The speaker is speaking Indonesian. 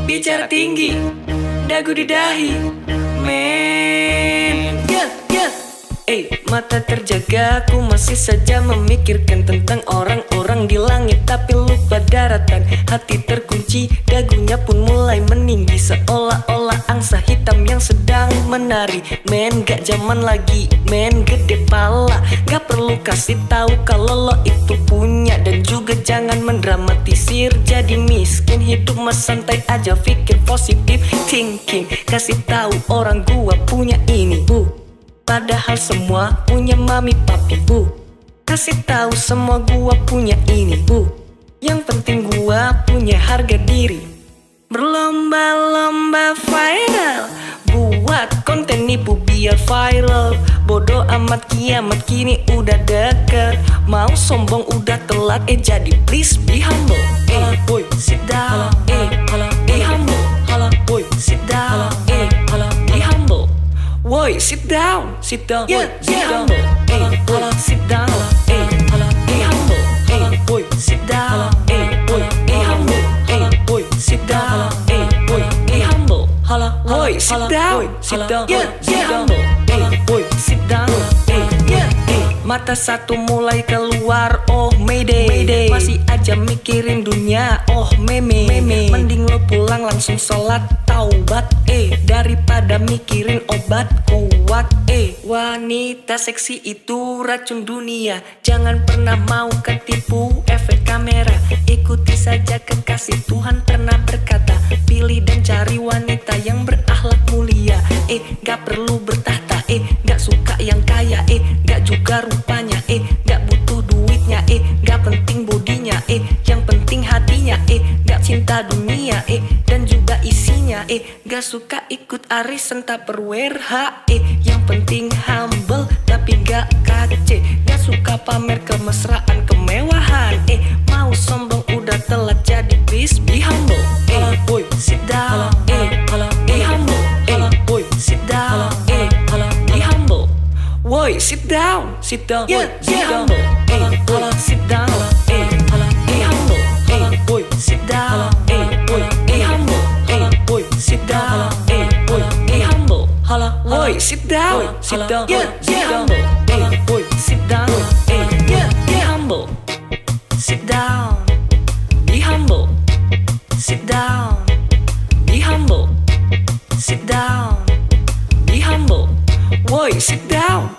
bicara tinggi, dagu di dahi, men. Mata terjaga, aku masih saja memikirkan tentang orang-orang di langit, tapi lupa daratan. Hati terkunci, dagunya pun mulai meninggi, seolah-olah angsa hitam yang sedang menari. Men, gak zaman lagi, men, gede pala. Gak perlu kasih tahu kalau lo itu punya, dan juga jangan mendramatisir jadi miskin. Hidup mas santai aja, pikir positif thinking. Kasih tahu orang gua punya ini, padahal semua punya mami papi, Kasih tahu semua gua punya ini, Yang penting gua punya harga diri. Berlomba-lomba viral, buat konten nipu biar viral. Bodoh amat, kiamat kini udah deket. Mau sombong udah telat, jadi please be humble. Boy, sit down. Be humble. Boy, sit down. Be humble. Boy, sit down, sit down, yeah, sit down, boy, sit down, be humble, boy, sit down, boy, be humble, boy, sit down, boy, be humble, boy, sit down, yeah, be humble, boy, sit down, yeah. Mata satu mulai keluar, oh mayday, masih aja mikirin dunia, oh meme. Mending lo pulang langsung sholat taubat, daripada mikirin obat kuat, Wanita seksi itu racun dunia, jangan pernah mau ketipu efek kamera. Ikuti saja kekasih Tuhan pernah berkata, pilih dan cari wanita yang berakhlak mulia. Gak perlu bertahta, gak suka yang kaya, gak juga rupanya, gak butuh duitnya, gak penting bodinya, yang penting hatinya, gak cinta dunia, dan juga isinya, gak suka ikut arisan tak perwerha, yang penting humble tapi gak kace, gak suka pamer kemesraan kemewahan, mau sombong udah telat, jadi please be humble. Boy, sit down. Be humble. Boy, sit down. Be humble. Boy, sit down. Yeah, be humble. Boy, sit down. Be humble. Boy, sit down. Boy, be humble. Boy, sit down. Boy, be humble. Boy, sit down. Yeah, be humble. Boy, sit down. Yeah, be humble. Sit down. Be humble. Sit down. Be humble. Sit down. Be humble. Boy, sit down.